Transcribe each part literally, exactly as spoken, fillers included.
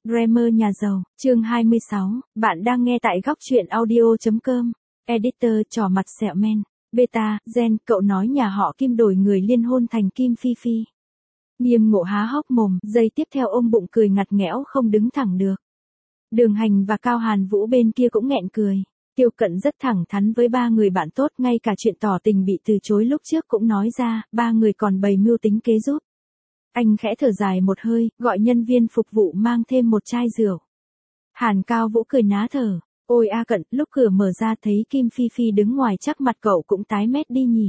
Dreamer nhà giàu, chương hai mươi sáu, bạn đang nghe tại góc truyện audio.com. Editor trò mặt sẹo men. Beta, Gen, cậu nói nhà họ Kim đổi người liên hôn thành Kim Phi Phi. Nghiêm Ngộ há hốc mồm, giây tiếp theo ôm bụng cười ngặt nghẽo không đứng thẳng được. Đường Hành và Cao Hàn Vũ bên kia cũng nghẹn cười. Tiêu Cận rất thẳng thắn với ba người bạn tốt, ngay cả chuyện tỏ tình bị từ chối lúc trước cũng nói ra, ba người còn bày mưu tính kế giúp. Anh khẽ thở dài một hơi, gọi nhân viên phục vụ mang thêm một chai rượu. Hàn Cao Vũ cười ná thở, ôi a Cận, lúc cửa mở ra thấy Kim Phi Phi đứng ngoài chắc mặt cậu cũng tái mét đi nhỉ.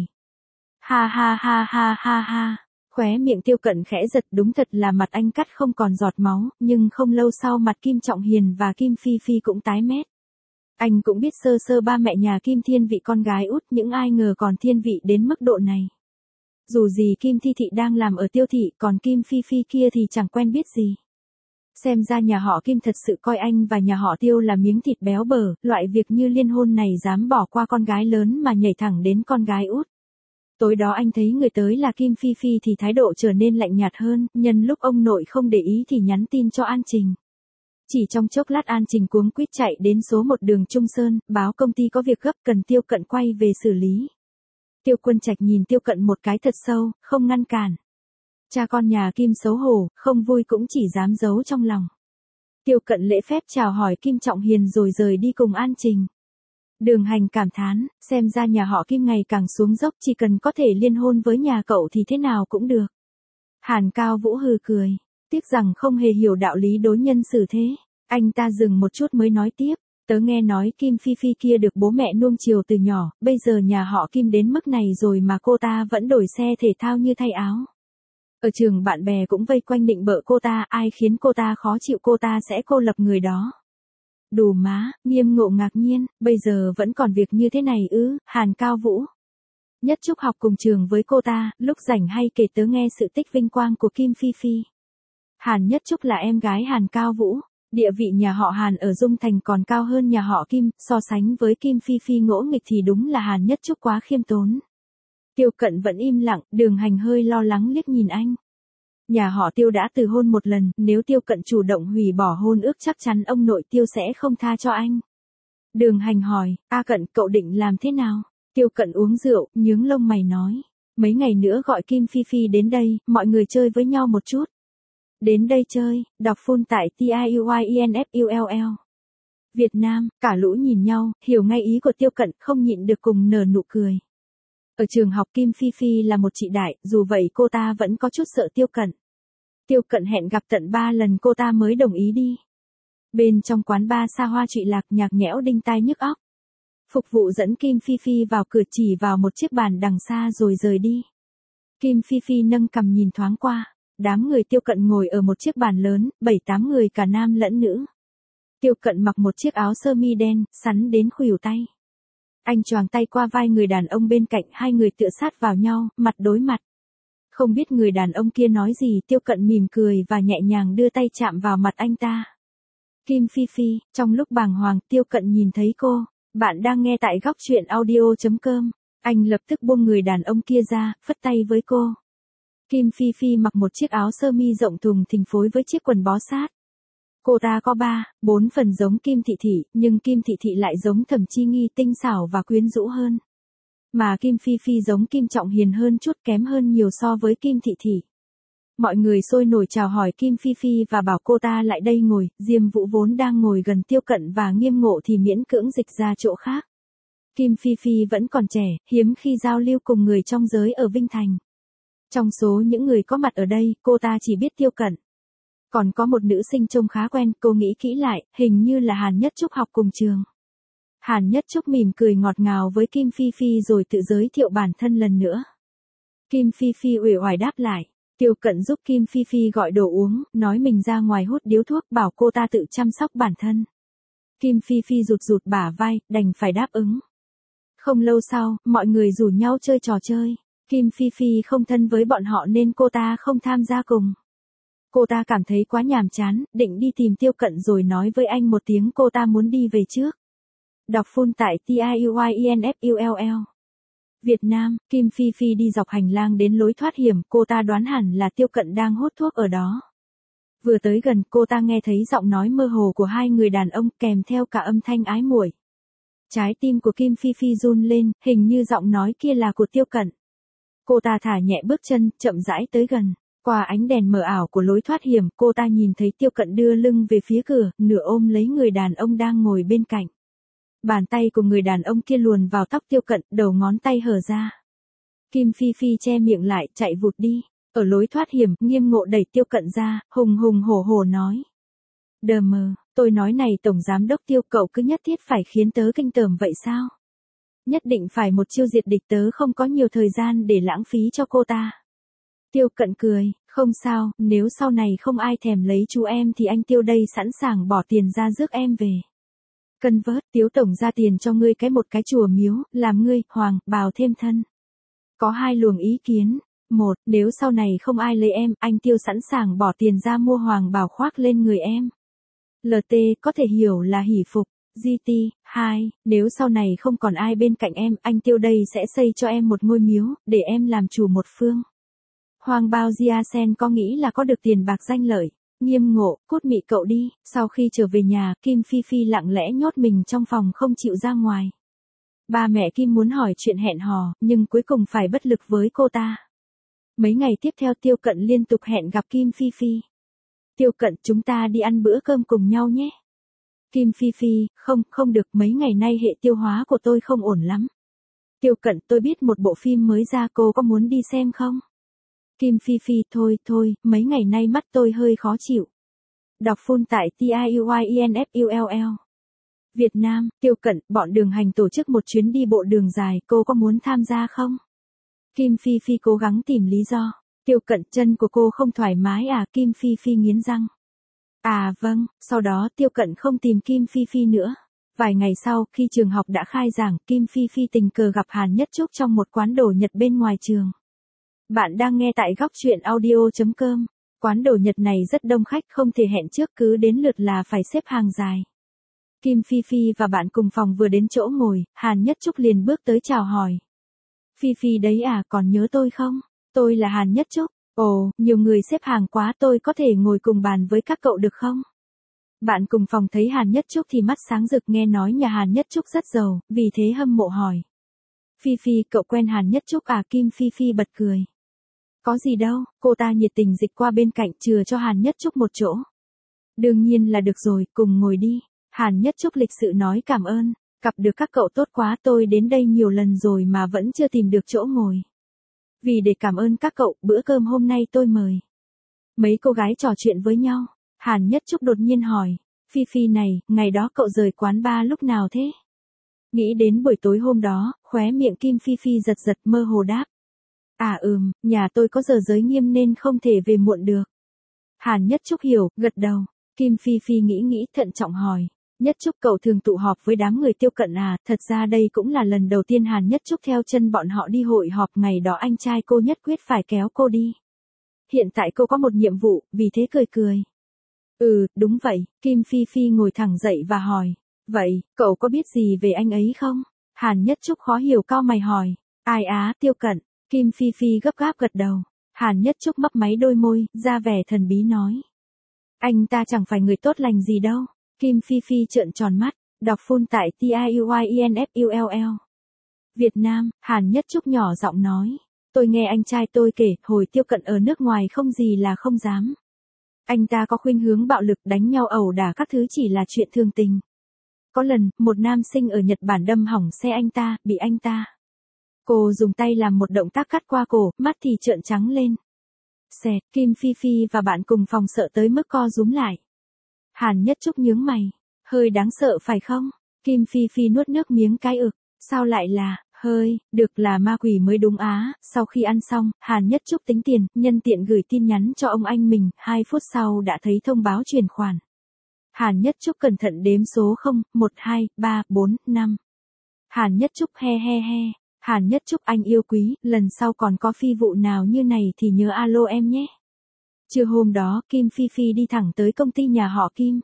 Ha ha ha ha ha ha, khóe miệng Tiêu Cận khẽ giật, đúng thật là mặt anh cắt không còn giọt máu, nhưng không lâu sau mặt Kim Trọng Hiền và Kim Phi Phi cũng tái mét. Anh cũng biết sơ sơ ba mẹ nhà Kim thiên vị con gái út, những ai ngờ còn thiên vị đến mức độ này. Dù gì Kim Thi Thị đang làm ở Tiêu Thị, còn Kim Phi Phi kia thì chẳng quen biết gì. Xem ra nhà họ Kim thật sự coi anh và nhà họ Tiêu là miếng thịt béo bở, loại việc như liên hôn này dám bỏ qua con gái lớn mà nhảy thẳng đến con gái út. Tối đó anh thấy người tới là Kim Phi Phi thì thái độ trở nên lạnh nhạt hơn, nhân lúc ông nội không để ý thì nhắn tin cho An Trình. Chỉ trong chốc lát An Trình cuống quýt chạy đến số một đường Trung Sơn, báo công ty có việc gấp cần Tiêu Cận quay về xử lý. Tiêu Quân Trạch nhìn Tiêu Cận một cái thật sâu, không ngăn cản. Cha con nhà Kim xấu hổ, không vui cũng chỉ dám giấu trong lòng. Tiêu Cận lễ phép chào hỏi Kim Trọng Hiền rồi rời đi cùng An Trình. Đường Hành cảm thán, xem ra nhà họ Kim ngày càng xuống dốc, chỉ cần có thể liên hôn với nhà cậu thì thế nào cũng được. Hàn Cao Vũ hừ cười, tiếc rằng không hề hiểu đạo lý đối nhân xử thế. Anh ta dừng một chút mới nói tiếp. Tớ nghe nói Kim Phi Phi kia được bố mẹ nuông chiều từ nhỏ, bây giờ nhà họ Kim đến mức này rồi mà cô ta vẫn đổi xe thể thao như thay áo. Ở trường bạn bè cũng vây quanh định bợ cô ta, ai khiến cô ta khó chịu cô ta sẽ cô lập người đó. Đù má, Nghiêm Ngộ ngạc nhiên, bây giờ vẫn còn việc như thế này ư? Hàn Cao Vũ. Nhất Trúc học cùng trường với cô ta, lúc rảnh hay kể tớ nghe sự tích vinh quang của Kim Phi Phi. Hàn Nhất Trúc là em gái Hàn Cao Vũ. Địa vị nhà họ Hàn ở Dung Thành còn cao hơn nhà họ Kim, so sánh với Kim Phi Phi ngỗ nghịch thì đúng là Hàn Nhất Trúc quá khiêm tốn. Tiêu Cận vẫn im lặng, Đường Hành hơi lo lắng liếc nhìn anh. Nhà họ Tiêu đã từ hôn một lần, nếu Tiêu Cận chủ động hủy bỏ hôn ước chắc chắn ông nội Tiêu sẽ không tha cho anh. Đường Hành hỏi, a Cận cậu định làm thế nào? Tiêu Cận uống rượu, nhướng lông mày nói. Mấy ngày nữa gọi Kim Phi Phi đến đây, mọi người chơi với nhau một chút. Đến đây chơi, đọc full tại tiuyinfull. Việt Nam, cả lũ nhìn nhau, hiểu ngay ý của Tiêu Cận, không nhịn được cùng nở nụ cười. Ở trường học Kim Phi Phi là một chị đại, dù vậy cô ta vẫn có chút sợ Tiêu Cận. Tiêu Cận hẹn gặp tận ba lần cô ta mới đồng ý đi. Bên trong quán bar xa hoa trụy lạc, nhạc nhẽo đinh tai nhức óc. Phục vụ dẫn Kim Phi Phi vào cửa, chỉ vào một chiếc bàn đằng xa rồi rời đi. Kim Phi Phi nâng cằm nhìn thoáng qua. Đám người Tiêu Cận ngồi ở một chiếc bàn lớn, bảy tám người cả nam lẫn nữ. Tiêu Cận mặc một chiếc áo sơ mi đen, sắn đến khuỷu tay. Anh choàng tay qua vai người đàn ông bên cạnh, hai người tựa sát vào nhau, mặt đối mặt. Không biết người đàn ông kia nói gì, Tiêu Cận mỉm cười và nhẹ nhàng đưa tay chạm vào mặt anh ta. Kim Phi Phi, trong lúc bàng hoàng, Tiêu Cận nhìn thấy cô. Bạn đang nghe tại góc truyện audio.com. Anh lập tức buông người đàn ông kia ra, phất tay với cô. Kim Phi Phi mặc một chiếc áo sơ mi rộng thùng thình phối với chiếc quần bó sát. Cô ta có ba, bốn phần giống Kim Thị Thị, nhưng Kim Thị Thị lại giống Thẩm Chi Nghi, tinh xảo và quyến rũ hơn. Mà Kim Phi Phi giống Kim Trọng Hiền hơn chút, kém hơn nhiều so với Kim Thị Thị. Mọi người sôi nổi chào hỏi Kim Phi Phi và bảo cô ta lại đây ngồi, Diêm Vũ vốn đang ngồi gần Tiêu Cận và Nghiêm Ngộ thì miễn cưỡng dịch ra chỗ khác. Kim Phi Phi vẫn còn trẻ, hiếm khi giao lưu cùng người trong giới ở Vinh Thành. Trong số những người có mặt ở đây, cô ta chỉ biết Tiêu Cận. Còn có một nữ sinh trông khá quen, cô nghĩ kỹ lại, hình như là Hàn Nhất Trúc học cùng trường. Hàn Nhất Trúc mỉm cười ngọt ngào với Kim Phi Phi rồi tự giới thiệu bản thân lần nữa. Kim Phi Phi uể oải đáp lại. Tiêu Cận giúp Kim Phi Phi gọi đồ uống, nói mình ra ngoài hút điếu thuốc, bảo cô ta tự chăm sóc bản thân. Kim Phi Phi rụt rụt bả vai, đành phải đáp ứng. Không lâu sau, mọi người rủ nhau chơi trò chơi. Kim Phi Phi không thân với bọn họ nên cô ta không tham gia cùng. Cô ta cảm thấy quá nhàm chán, định đi tìm Tiêu Cận rồi nói với anh một tiếng cô ta muốn đi về trước. Đọc full tại tiuyinfull. Việt Nam, Kim Phi Phi đi dọc hành lang đến lối thoát hiểm, cô ta đoán hẳn là Tiêu Cận đang hút thuốc ở đó. Vừa tới gần cô ta nghe thấy giọng nói mơ hồ của hai người đàn ông kèm theo cả âm thanh ái muội. Trái tim của Kim Phi Phi run lên, hình như giọng nói kia là của Tiêu Cận. Cô ta thả nhẹ bước chân, chậm rãi tới gần. Qua ánh đèn mờ ảo của lối thoát hiểm, cô ta nhìn thấy Tiêu Cận đưa lưng về phía cửa, nửa ôm lấy người đàn ông đang ngồi bên cạnh. Bàn tay của người đàn ông kia luồn vào tóc Tiêu Cận, đầu ngón tay hở ra. Kim Phi Phi che miệng lại, chạy vụt đi. Ở lối thoát hiểm, Nghiêm Ngộ đẩy Tiêu Cận ra, hùng hùng hổ hổ nói. Đờ mờ, tôi nói này Tổng Giám Đốc Tiêu, cậu cứ nhất thiết phải khiến tớ kinh tởm vậy sao? Nhất định phải một chiêu diệt địch, tớ không có nhiều thời gian để lãng phí cho cô ta. Tiêu Cận cười, không sao, nếu sau này không ai thèm lấy chú em thì anh Tiêu đây sẵn sàng bỏ tiền ra rước em về. Cân vớt, Tiếu Tổng ra tiền cho ngươi cái một cái chùa miếu, làm ngươi, hoàng, bào thêm thân. Có hai luồng ý kiến. Một, nếu sau này không ai lấy em, anh Tiêu sẵn sàng bỏ tiền ra mua hoàng bào khoác lên người em. lờ tê có thể hiểu là hỷ phục. giê tê, hai, nếu sau này không còn ai bên cạnh em, anh Tiêu đây sẽ xây cho em một ngôi miếu, để em làm chủ một phương. Hoàng bao Gia Sen có nghĩ là có được tiền bạc danh lợi. Nghiêm Ngộ, cút mị cậu đi. Sau khi trở về nhà, Kim Phi Phi lặng lẽ nhốt mình trong phòng không chịu ra ngoài. Ba mẹ Kim muốn hỏi chuyện hẹn hò, nhưng cuối cùng phải bất lực với cô ta. Mấy ngày tiếp theo Tiêu Cận liên tục hẹn gặp Kim Phi Phi. Tiêu Cận, chúng ta đi ăn bữa cơm cùng nhau nhé. Kim Phi Phi, không, không được, mấy ngày nay hệ tiêu hóa của tôi không ổn lắm. Tiêu Cận, tôi biết một bộ phim mới ra, cô có muốn đi xem không? Kim Phi Phi, thôi, thôi, mấy ngày nay mắt tôi hơi khó chịu. Đọc full tại tiuyinfull. Việt Nam, Tiêu Cận, bọn Đường Hành tổ chức một chuyến đi bộ đường dài, cô có muốn tham gia không? Kim Phi Phi cố gắng tìm lý do. Tiêu Cận, chân của cô không thoải mái à? Kim Phi Phi nghiến răng. À vâng, sau đó Tiêu Cận không tìm Kim Phi Phi nữa. Vài ngày sau, khi trường học đã khai giảng, Kim Phi Phi tình cờ gặp Hàn Nhất Trúc trong một quán đồ Nhật bên ngoài trường. Bạn đang nghe tại góc truyện audio chấm com. Quán đồ Nhật này rất đông khách, không thể hẹn trước, cứ đến lượt là phải xếp hàng dài. Kim Phi Phi và bạn cùng phòng vừa đến chỗ ngồi, Hàn Nhất Trúc liền bước tới chào hỏi. Phi Phi đấy à, còn nhớ tôi không? Tôi là Hàn Nhất Trúc. Ồ, nhiều người xếp hàng quá, tôi có thể ngồi cùng bàn với các cậu được không? Bạn cùng phòng thấy Hàn Nhất Trúc thì mắt sáng rực, nghe nói nhà Hàn Nhất Trúc rất giàu, vì thế hâm mộ hỏi. Phi Phi, cậu quen Hàn Nhất Trúc à? Kim Phi Phi bật cười. Có gì đâu, cô ta nhiệt tình dịch qua bên cạnh, chừa cho Hàn Nhất Trúc một chỗ. Đương nhiên là được rồi, cùng ngồi đi. Hàn Nhất Trúc lịch sự nói cảm ơn. Gặp được các cậu tốt quá, tôi đến đây nhiều lần rồi mà vẫn chưa tìm được chỗ ngồi. Vì để cảm ơn các cậu, bữa cơm hôm nay tôi mời. Mấy cô gái trò chuyện với nhau. Hàn Nhất Trúc đột nhiên hỏi. Phi Phi này, ngày đó cậu rời quán bar lúc nào thế? Nghĩ đến buổi tối hôm đó, khóe miệng Kim Phi Phi giật giật, mơ hồ đáp. À ừm, nhà tôi có giờ giới nghiêm nên không thể về muộn được. Hàn Nhất Trúc hiểu, gật đầu. Kim Phi Phi nghĩ nghĩ, thận trọng hỏi. Nhất Trúc, cậu thường tụ họp với đám người Tiêu Cận à? Thật ra đây cũng là lần đầu tiên Hàn Nhất Trúc theo chân bọn họ đi hội họp, ngày đó anh trai cô nhất quyết phải kéo cô đi. Hiện tại cô có một nhiệm vụ, vì thế cười cười. Ừ, đúng vậy. Kim Phi Phi ngồi thẳng dậy và hỏi. Vậy, cậu có biết gì về anh ấy không? Hàn Nhất Trúc khó hiểu cau mày hỏi. Ai á? Tiêu Cận. Kim Phi Phi gấp gáp gật đầu. Hàn Nhất Trúc mấp máy đôi môi, ra vẻ thần bí nói. Anh ta chẳng phải người tốt lành gì đâu. Kim Phi Phi trợn tròn mắt, đọc full tại tiuyinfull. Việt Nam, Hàn Nhất Trúc nhỏ giọng nói. Tôi nghe anh trai tôi kể, hồi Tiêu Cận ở nước ngoài không gì là không dám. Anh ta có khuynh hướng bạo lực, đánh nhau ẩu đả các thứ chỉ là chuyện thường tình. Có lần, một nam sinh ở Nhật Bản đâm hỏng xe anh ta, bị anh ta. Cô dùng tay làm một động tác cắt qua cổ, mắt thì trợn trắng lên. Xẹt, Kim Phi Phi và bạn cùng phòng sợ tới mức co rúm lại. Hàn Nhất Trúc nhướng mày. Hơi đáng sợ phải không? Kim Phi Phi nuốt nước miếng cái ực. Sao lại là, hơi, được là ma quỷ mới đúng á. Sau khi ăn xong, Hàn Nhất Trúc tính tiền, nhân tiện gửi tin nhắn cho ông anh mình, hai phút sau đã thấy thông báo chuyển khoản. Hàn Nhất Trúc cẩn thận đếm số không, một, hai, ba, bốn, năm. Hàn Nhất Trúc he he he. Hàn Nhất Trúc anh yêu quý, lần sau còn có phi vụ nào như này thì nhớ alo em nhé. Trưa hôm đó, Kim Phi Phi đi thẳng tới công ty nhà họ Kim.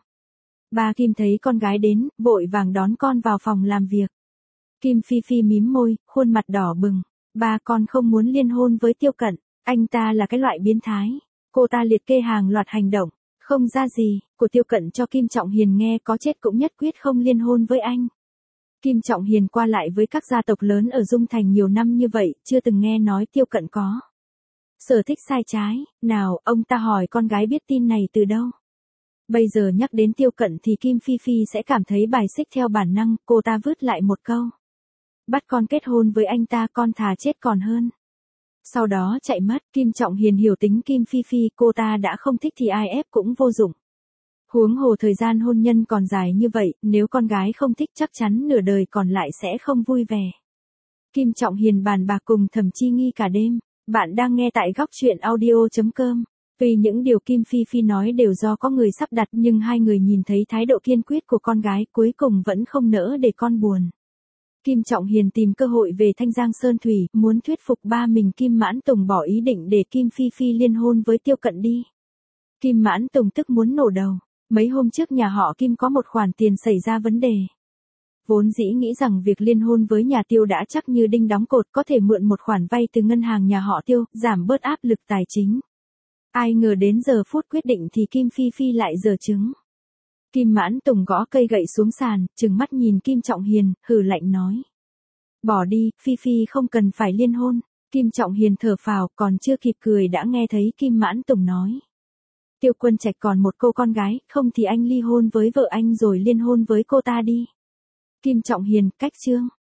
Ba Kim thấy con gái đến, vội vàng đón con vào phòng làm việc. Kim Phi Phi mím môi, khuôn mặt đỏ bừng. Ba con không muốn liên hôn với Tiêu Cận, anh ta là cái loại biến thái. Cô ta liệt kê hàng loạt hành động. Không ra gì, của Tiêu Cận cho Kim Trọng Hiền nghe có chết cũng nhất quyết không liên hôn với anh. Kim Trọng Hiền qua lại với các gia tộc lớn ở Dung Thành nhiều năm như vậy, chưa từng nghe nói Tiêu Cận có sở thích sai trái. Nào, ông ta hỏi con gái biết tin này từ đâu. Bây giờ nhắc đến Tiêu Cận thì Kim Phi Phi sẽ cảm thấy bài xích theo bản năng, cô ta vứt lại một câu. Bắt con kết hôn với anh ta con thà chết còn hơn. Sau đó chạy mất. Kim Trọng Hiền hiểu tính Kim Phi Phi, cô ta đã không thích thì ai ép cũng vô dụng. Huống hồ thời gian hôn nhân còn dài như vậy, nếu con gái không thích chắc chắn nửa đời còn lại sẽ không vui vẻ. Kim Trọng Hiền bàn bạc cùng Thẩm Chi Nghi cả đêm. Bạn đang nghe tại góc truyện audio chấm com. Vì những điều Kim Phi Phi nói đều do có người sắp đặt, nhưng hai người nhìn thấy thái độ kiên quyết của con gái cuối cùng vẫn không nỡ để con buồn. Kim Trọng Hiền tìm cơ hội về Thanh Giang Sơn Thủy, muốn thuyết phục ba mình Kim Mãn Tùng bỏ ý định để Kim Phi Phi liên hôn với Tiêu Cận đi. Kim Mãn Tùng tức muốn nổ đầu. Mấy hôm trước nhà họ Kim có một khoản tiền xảy ra vấn đề. Vốn dĩ nghĩ rằng việc liên hôn với nhà Tiêu đã chắc như đinh đóng cột, có thể mượn một khoản vay từ ngân hàng nhà họ Tiêu, giảm bớt áp lực tài chính. Ai ngờ đến giờ phút quyết định thì Kim Phi Phi lại giở trứng. Kim Mãn Tùng gõ cây gậy xuống sàn, trừng mắt nhìn Kim Trọng Hiền, hừ lạnh nói. Bỏ đi, Phi Phi không cần phải liên hôn. Kim Trọng Hiền thở phào, còn chưa kịp cười đã nghe thấy Kim Mãn Tùng nói. Tiêu Quân Trạch còn một cô con gái, không thì anh ly hôn với vợ anh rồi liên hôn với cô ta đi. Kim Trọng Hiền, cách chương.